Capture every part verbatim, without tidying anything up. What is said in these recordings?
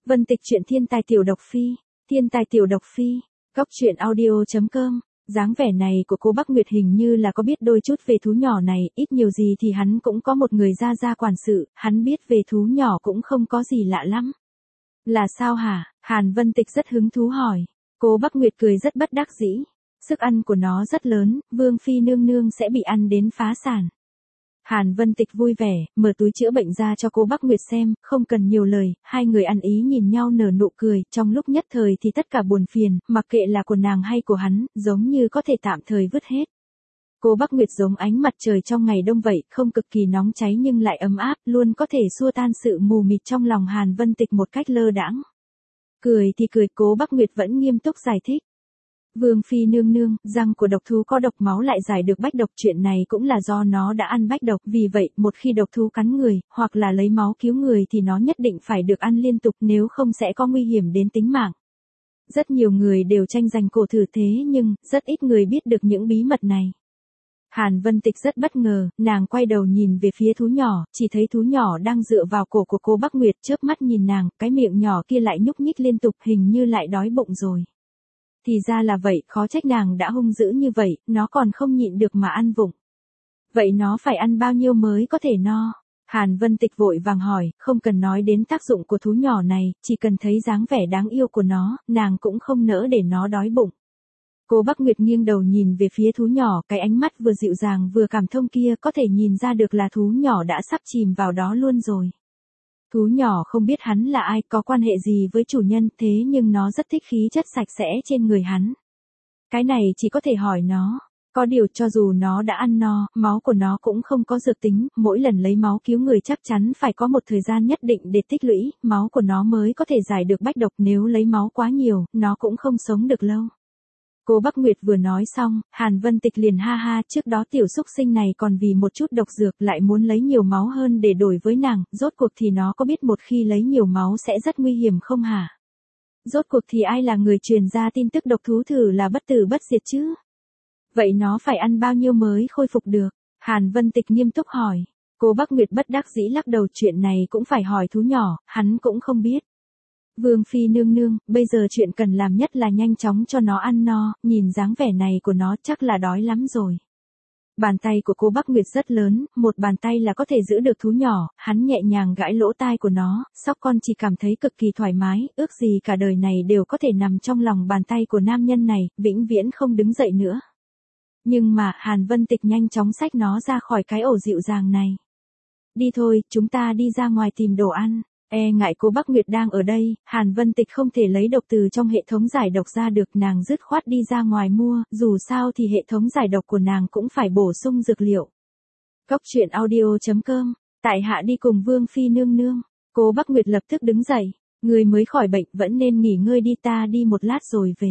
Vân Tịch truyện thiên tài tiểu độc phi, thiên tài tiểu độc phi, góc truyện audio.com. Dáng vẻ này của cô Bắc Nguyệt hình như là có biết đôi chút về thú nhỏ này, ít nhiều gì thì hắn cũng có một người gia gia quản sự, hắn biết về thú nhỏ cũng không có gì lạ lắm. Là sao hả? Hàn Vân Tịch rất hứng thú hỏi. Cô Bắc Nguyệt cười rất bất đắc dĩ. Sức ăn của nó rất lớn, Vương Phi nương nương sẽ bị ăn đến phá sản. Hàn Vân Tịch vui vẻ, mở túi chữa bệnh ra cho cô Bắc Nguyệt xem, không cần nhiều lời, hai người ăn ý nhìn nhau nở nụ cười, trong lúc nhất thời thì tất cả buồn phiền, mặc kệ là của nàng hay của hắn, giống như có thể tạm thời vứt hết. Cô Bắc Nguyệt giống ánh mặt trời trong ngày đông vậy, không cực kỳ nóng cháy nhưng lại ấm áp, luôn có thể xua tan sự mù mịt trong lòng Hàn Vân Tịch một cách lơ đãng. Cười thì cười, cố Bắc Nguyệt vẫn nghiêm túc giải thích. Vương Phi nương nương, răng của độc thú có độc máu lại giải được bách độc, chuyện này cũng là do nó đã ăn bách độc, vì vậy, một khi độc thú cắn người, hoặc là lấy máu cứu người thì nó nhất định phải được ăn liên tục, nếu không sẽ có nguy hiểm đến tính mạng. Rất nhiều người đều tranh giành cổ thử thế nhưng, rất ít người biết được những bí mật này. Hàn Vân Tịch rất bất ngờ, nàng quay đầu nhìn về phía thú nhỏ, chỉ thấy thú nhỏ đang dựa vào cổ của cô Bắc Nguyệt, chớp mắt nhìn nàng, cái miệng nhỏ kia lại nhúc nhích liên tục, hình như lại đói bụng rồi. Thì ra là vậy, khó trách nàng đã hung dữ như vậy, nó còn không nhịn được mà ăn vụng. Vậy nó phải ăn bao nhiêu mới có thể no? Hàn Vân Tịch vội vàng hỏi, không cần nói đến tác dụng của thú nhỏ này, chỉ cần thấy dáng vẻ đáng yêu của nó, nàng cũng không nỡ để nó đói bụng. Cô Bắc Nguyệt nghiêng đầu nhìn về phía thú nhỏ, cái ánh mắt vừa dịu dàng vừa cảm thông kia có thể nhìn ra được là thú nhỏ đã sắp chìm vào đó luôn rồi. Thú nhỏ không biết hắn là ai, có quan hệ gì với chủ nhân, thế nhưng nó rất thích khí chất sạch sẽ trên người hắn. Cái này chỉ có thể hỏi nó. Có điều cho dù nó đã ăn no, máu của nó cũng không có dược tính, mỗi lần lấy máu cứu người chắc chắn phải có một thời gian nhất định để tích lũy, máu của nó mới có thể giải được bách độc, nếu lấy máu quá nhiều, nó cũng không sống được lâu. Cô Bắc Nguyệt vừa nói xong, Hàn Vân Tịch liền ha ha, trước đó tiểu xúc sinh này còn vì một chút độc dược lại muốn lấy nhiều máu hơn để đổi với nàng, rốt cuộc thì nó có biết một khi lấy nhiều máu sẽ rất nguy hiểm không hả? Rốt cuộc thì ai là người truyền ra tin tức độc thú thử là bất tử bất diệt chứ? Vậy nó phải ăn bao nhiêu mới khôi phục được? Hàn Vân Tịch nghiêm túc hỏi. Cô Bắc Nguyệt bất đắc dĩ lắc đầu, chuyện này cũng phải hỏi thú nhỏ, hắn cũng không biết. Vương Phi nương nương, bây giờ chuyện cần làm nhất là nhanh chóng cho nó ăn no, nhìn dáng vẻ này của nó chắc là đói lắm rồi. Bàn tay của cô Bắc Nguyệt rất lớn, một bàn tay là có thể giữ được thú nhỏ, hắn nhẹ nhàng gãi lỗ tai của nó, sóc con chỉ cảm thấy cực kỳ thoải mái, ước gì cả đời này đều có thể nằm trong lòng bàn tay của nam nhân này, vĩnh viễn không đứng dậy nữa. Nhưng mà, Hàn Vân Tịch nhanh chóng xách nó ra khỏi cái ổ dịu dàng này. Đi thôi, chúng ta đi ra ngoài tìm đồ ăn. E ngại cô Bắc Nguyệt đang ở đây, Hàn Vân Tịch không thể lấy độc từ trong hệ thống giải độc ra được, nàng dứt khoát đi ra ngoài mua, dù sao thì hệ thống giải độc của nàng cũng phải bổ sung dược liệu. Góc truyện audio.com, tại hạ đi cùng Vương Phi nương nương. Cô Bắc Nguyệt lập tức đứng dậy, người mới khỏi bệnh vẫn nên nghỉ ngơi đi, ta đi một lát rồi về.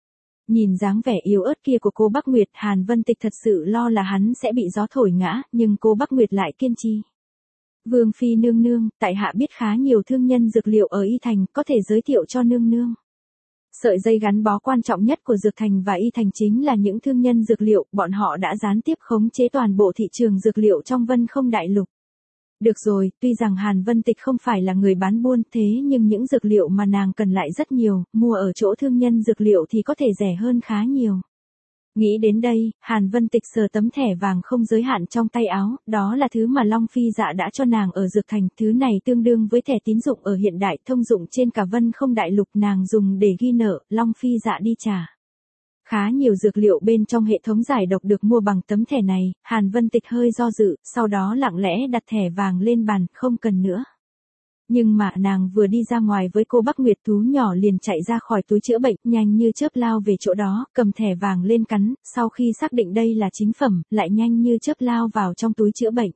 Nhìn dáng vẻ yếu ớt kia của cô Bắc Nguyệt, Hàn Vân Tịch thật sự lo là hắn sẽ bị gió thổi ngã, nhưng cô Bắc Nguyệt lại kiên trì. Vương Phi nương nương, tại hạ biết khá nhiều thương nhân dược liệu ở Y Thành, có thể giới thiệu cho nương nương. Sợi dây gắn bó quan trọng nhất của Dược Thành và Y Thành chính là những thương nhân dược liệu, bọn họ đã gián tiếp khống chế toàn bộ thị trường dược liệu trong Vân Không Đại Lục. Được rồi, tuy rằng Hàn Vân Tịch không phải là người bán buôn thế nhưng những dược liệu mà nàng cần lại rất nhiều, mua ở chỗ thương nhân dược liệu thì có thể rẻ hơn khá nhiều. Nghĩ đến đây, Hàn Vân Tịch sờ tấm thẻ vàng không giới hạn trong tay áo, đó là thứ mà Long Phi Dạ đã cho nàng ở Dược Thành, thứ này tương đương với thẻ tín dụng ở hiện đại, thông dụng trên cả Vân Không Đại Lục, nàng dùng để ghi nợ, Long Phi Dạ đi trả. Khá nhiều dược liệu bên trong hệ thống giải độc được mua bằng tấm thẻ này, Hàn Vân Tịch hơi do dự, sau đó lặng lẽ đặt thẻ vàng lên bàn, không cần nữa. Nhưng mà nàng vừa đi ra ngoài với cô Bắc Nguyệt, thú nhỏ liền chạy ra khỏi túi chữa bệnh, nhanh như chớp lao về chỗ đó, cầm thẻ vàng lên cắn, sau khi xác định đây là chính phẩm, lại nhanh như chớp lao vào trong túi chữa bệnh.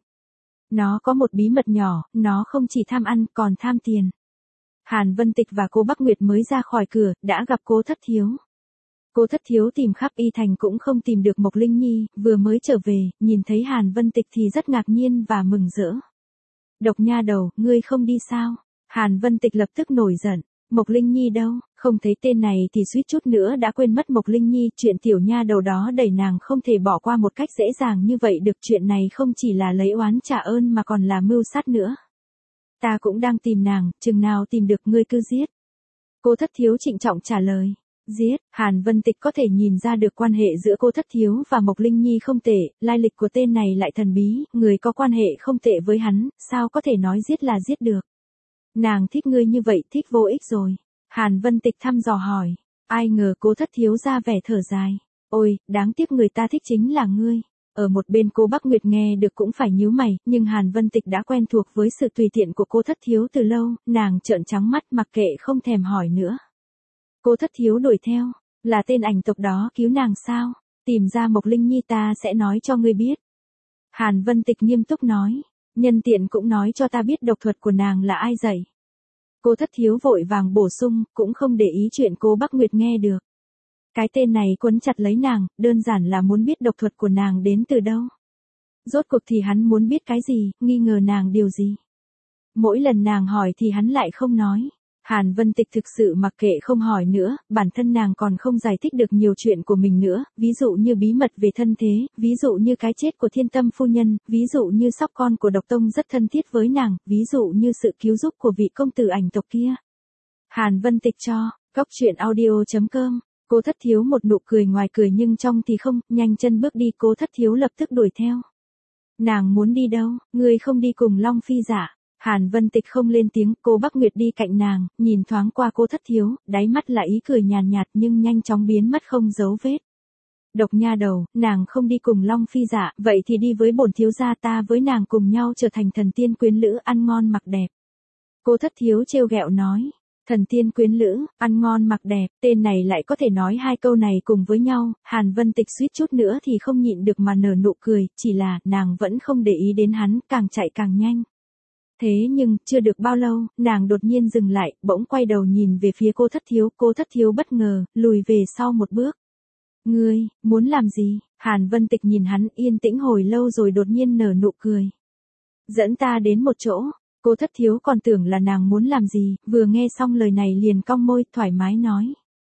Nó có một bí mật nhỏ, nó không chỉ tham ăn, còn tham tiền. Hàn Vân Tịch và cô Bắc Nguyệt mới ra khỏi cửa, đã gặp cô Thất Thiếu. Cô Thất Thiếu tìm khắp Y Thành cũng không tìm được Mộc Linh Nhi, vừa mới trở về, nhìn thấy Hàn Vân Tịch thì rất ngạc nhiên và mừng rỡ. Độc nha đầu, ngươi không đi sao? Hàn Vân Tịch lập tức nổi giận. Mộc Linh Nhi đâu? Không thấy tên này thì suýt chút nữa đã quên mất Mộc Linh Nhi, chuyện tiểu nha đầu đó đẩy nàng không thể bỏ qua một cách dễ dàng như vậy được, chuyện này không chỉ là lấy oán trả ơn mà còn là mưu sát nữa. Ta cũng đang tìm nàng, chừng nào tìm được ngươi cứ giết. Cô Thất Thiếu trịnh trọng trả lời. Giết, Hàn Vân Tịch có thể nhìn ra được quan hệ giữa cô Thất Thiếu và Mộc Linh Nhi không tệ, lai lịch của tên này lại thần bí, người có quan hệ không tệ với hắn, sao có thể nói giết là giết được. Nàng thích ngươi như vậy thích vô ích rồi. Hàn Vân Tịch thăm dò hỏi. Ai ngờ cô Thất Thiếu ra vẻ thở dài. Ôi, đáng tiếc người ta thích chính là ngươi. Ở một bên cô Bắc Nguyệt nghe được cũng phải nhíu mày, nhưng Hàn Vân Tịch đã quen thuộc với sự tùy tiện của cô Thất Thiếu từ lâu, nàng trợn trắng mắt mặc kệ không thèm hỏi nữa. Cô Thất Thiếu đuổi theo, là tên ảnh tộc đó cứu nàng sao? Tìm ra Mộc Linh Nhi ta sẽ nói cho ngươi biết. Hàn Vân Tịch nghiêm túc nói, nhân tiện cũng nói cho ta biết độc thuật của nàng là ai dạy. Cô Thất Thiếu vội vàng bổ sung, cũng không để ý chuyện cô Bắc Nguyệt nghe được. Cái tên này quấn chặt lấy nàng, đơn giản là muốn biết độc thuật của nàng đến từ đâu. Rốt cuộc thì hắn muốn biết cái gì, nghi ngờ nàng điều gì. Mỗi lần nàng hỏi thì hắn lại không nói. Hàn Vân Tịch thực sự mặc kệ không hỏi nữa, bản thân nàng còn không giải thích được nhiều chuyện của mình nữa, ví dụ như bí mật về thân thế, ví dụ như cái chết của Thiên Tâm phu nhân, ví dụ như sóc con của Độc Tông rất thân thiết với nàng, ví dụ như sự cứu giúp của vị công tử ảnh tộc kia. Hàn Vân Tịch cho, cốc truyện audio chấm com. Cô Thất Thiếu một nụ cười ngoài cười nhưng trong thì không, nhanh chân bước đi, cô Thất Thiếu lập tức đuổi theo. Nàng muốn đi đâu, ngươi không đi cùng Long Phi dạ. Hàn Vân Tịch không lên tiếng, cô Bắc Nguyệt đi cạnh nàng, nhìn thoáng qua cô Thất Thiếu, đáy mắt là ý cười nhàn nhạt nhưng nhanh chóng biến mất không dấu vết. Độc nha đầu, nàng không đi cùng Long Phi dạ, vậy thì đi với bổn thiếu gia, ta với nàng cùng nhau trở thành thần tiên quyến lữ, ăn ngon mặc đẹp. Cô Thất Thiếu trêu ghẹo nói. Thần tiên quyến lữ, ăn ngon mặc đẹp, tên này lại có thể nói hai câu này cùng với nhau, Hàn Vân Tịch suýt chút nữa thì không nhịn được mà nở nụ cười, chỉ là, nàng vẫn không để ý đến hắn, càng chạy càng nhanh. Thế nhưng, chưa được bao lâu, nàng đột nhiên dừng lại, bỗng quay đầu nhìn về phía cô Thất Thiếu, cô Thất Thiếu bất ngờ, lùi về sau một bước. Ngươi, muốn làm gì? Hàn Vân Tịch nhìn hắn yên tĩnh hồi lâu rồi đột nhiên nở nụ cười. Dẫn ta đến một chỗ. Cô Thất Thiếu còn tưởng là nàng muốn làm gì, vừa nghe xong lời này liền cong môi, thoải mái nói.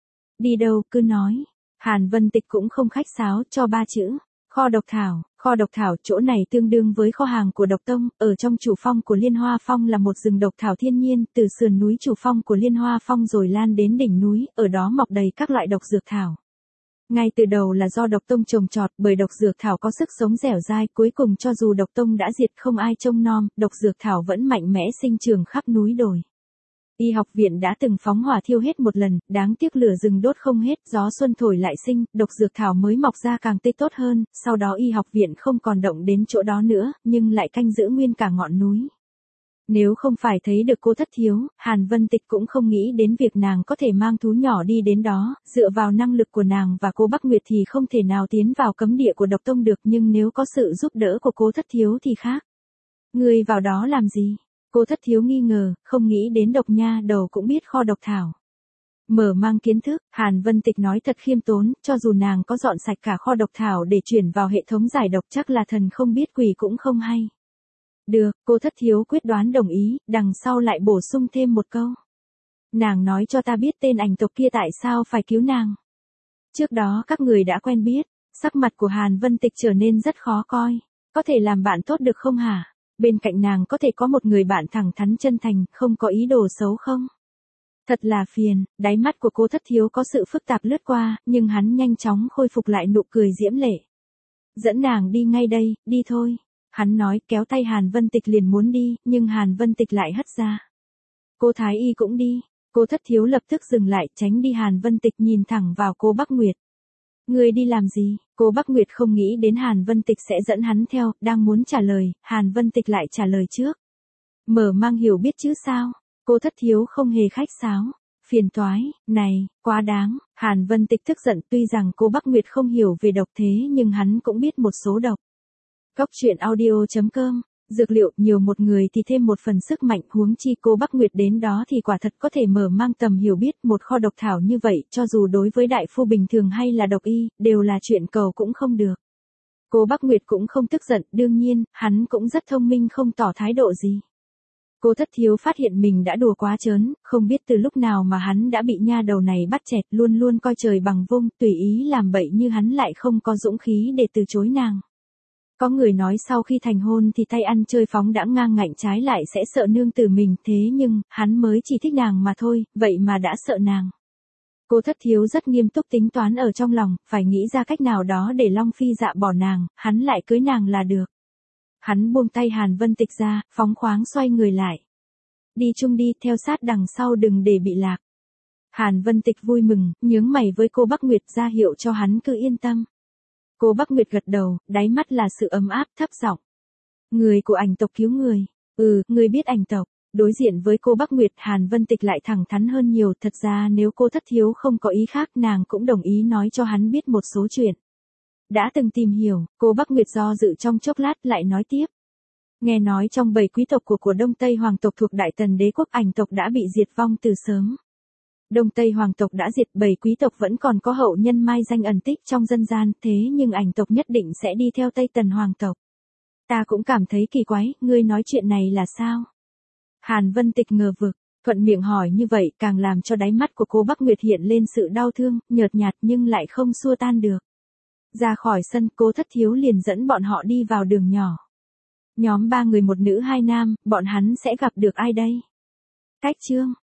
Đi đâu, cứ nói. Hàn Vân Tịch cũng không khách sáo, cho ba chữ. Kho độc thảo, kho độc thảo, chỗ này tương đương với kho hàng của Độc Tông, ở trong chủ phong của Liên Hoa Phong là một rừng độc thảo thiên nhiên, từ sườn núi chủ phong của Liên Hoa Phong rồi lan đến đỉnh núi, ở đó mọc đầy các loại độc dược thảo. Ngay từ đầu là do Độc Tông trồng trọt, bởi độc dược thảo có sức sống dẻo dai, cuối cùng cho dù Độc Tông đã diệt không ai trông nom, độc dược thảo vẫn mạnh mẽ sinh trưởng khắp núi đồi. Y học viện đã từng phóng hỏa thiêu hết một lần, đáng tiếc lửa rừng đốt không hết, gió xuân thổi lại sinh, độc dược thảo mới mọc ra càng tươi tốt hơn, sau đó y học viện không còn động đến chỗ đó nữa, nhưng lại canh giữ nguyên cả ngọn núi. Nếu không phải thấy được cô Thất Thiếu, Hàn Vân Tịch cũng không nghĩ đến việc nàng có thể mang thú nhỏ đi đến đó, dựa vào năng lực của nàng và cô Bắc Nguyệt thì không thể nào tiến vào cấm địa của Độc Tông được, nhưng nếu có sự giúp đỡ của cô Thất Thiếu thì khác. Ngươi vào đó làm gì? Cô Thất Thiếu nghi ngờ, không nghĩ đến độc nha đầu cũng biết kho độc thảo. Mở mang kiến thức, Hàn Vân Tịch nói thật khiêm tốn, cho dù nàng có dọn sạch cả kho độc thảo để chuyển vào hệ thống giải độc chắc là thần không biết quỷ cũng không hay. Được, cô Thất Thiếu quyết đoán đồng ý, đằng sau lại bổ sung thêm một câu. Nàng nói cho ta biết tên ảnh tộc kia tại sao phải cứu nàng. Trước đó các người đã quen biết, sắc mặt của Hàn Vân Tịch trở nên rất khó coi. Có thể làm bạn tốt được không hả? Bên cạnh nàng có thể có một người bạn thẳng thắn chân thành, không có ý đồ xấu không? Thật là phiền, đáy mắt của cô Thất Thiếu có sự phức tạp lướt qua, nhưng hắn nhanh chóng khôi phục lại nụ cười diễm lệ. Dẫn nàng đi ngay đây, đi thôi. Hắn nói kéo tay Hàn Vân Tịch liền muốn đi, nhưng Hàn Vân Tịch lại hất ra. Cô Thái Y cũng đi. Cô Thất Thiếu lập tức dừng lại, tránh đi Hàn Vân Tịch, nhìn thẳng vào cô Bắc Nguyệt. Ngươi đi làm gì? Cô Bắc Nguyệt không nghĩ đến Hàn Vân Tịch sẽ dẫn hắn theo, đang muốn trả lời, Hàn Vân Tịch lại trả lời trước. Mở mang hiểu biết chứ sao? Cô Thất Thiếu không hề khách sáo. Phiền toái, này, quá đáng. Hàn Vân Tịch tức giận, tuy rằng cô Bắc Nguyệt không hiểu về độc thế nhưng hắn cũng biết một số độc. Cốc truyện audio chấm com. Dược liệu nhiều một người thì thêm một phần sức mạnh, huống chi cô Bắc Nguyệt đến đó thì quả thật có thể mở mang tầm hiểu biết, một kho độc thảo như vậy, cho dù đối với đại phu bình thường hay là độc y, đều là chuyện cầu cũng không được. Cô Bắc Nguyệt cũng không tức giận, đương nhiên, hắn cũng rất thông minh không tỏ thái độ gì. Cô Thất Thiếu phát hiện mình đã đùa quá trớn, không biết từ lúc nào mà hắn đã bị nha đầu này bắt chẹt, luôn luôn coi trời bằng vung, tùy ý làm bậy như hắn lại không có dũng khí để từ chối nàng. Có người nói sau khi thành hôn thì tay ăn chơi phóng đãng ngang ngạnh, trái lại sẽ sợ nương tử mình, thế nhưng, hắn mới chỉ thích nàng mà thôi, vậy mà đã sợ nàng. Cô Thất Thiếu rất nghiêm túc tính toán ở trong lòng, phải nghĩ ra cách nào đó để Long Phi dạ bỏ nàng, hắn lại cưới nàng là được. Hắn buông tay Hàn Vân Tịch ra, phóng khoáng xoay người lại. Đi chung đi, theo sát đằng sau đừng để bị lạc. Hàn Vân Tịch vui mừng, nhướng mày với cô Bắc Nguyệt ra hiệu cho hắn cứ yên tâm. Cô Bắc Nguyệt gật đầu, đáy mắt là sự ấm áp, thấp giọng. Người của ảnh tộc cứu người. Ừ, người biết ảnh tộc. Đối diện với cô Bắc Nguyệt, Hàn Vân Tịch lại thẳng thắn hơn nhiều, thật ra nếu cô Thất Thiếu không có ý khác nàng cũng đồng ý nói cho hắn biết một số chuyện. Đã từng tìm hiểu, cô Bắc Nguyệt do dự trong chốc lát lại nói tiếp. Nghe nói trong bảy quý tộc của của Đông Tây Hoàng tộc thuộc Đại Tần đế quốc, ảnh tộc đã bị diệt vong từ sớm. Đông Tây Hoàng tộc đã diệt, bảy quý tộc vẫn còn có hậu nhân mai danh ẩn tích trong dân gian, thế nhưng ảnh tộc nhất định sẽ đi theo Tây Tần Hoàng tộc. Ta cũng cảm thấy kỳ quái, ngươi nói chuyện này là sao? Hàn Vân Tịch ngờ vực, thuận miệng hỏi như vậy càng làm cho đáy mắt của cô Bắc Nguyệt hiện lên sự đau thương, nhợt nhạt nhưng lại không xua tan được. Ra khỏi sân, cô Thất Thiếu liền dẫn bọn họ đi vào đường nhỏ. Nhóm ba người một nữ hai nam, bọn hắn sẽ gặp được ai đây? Cách chương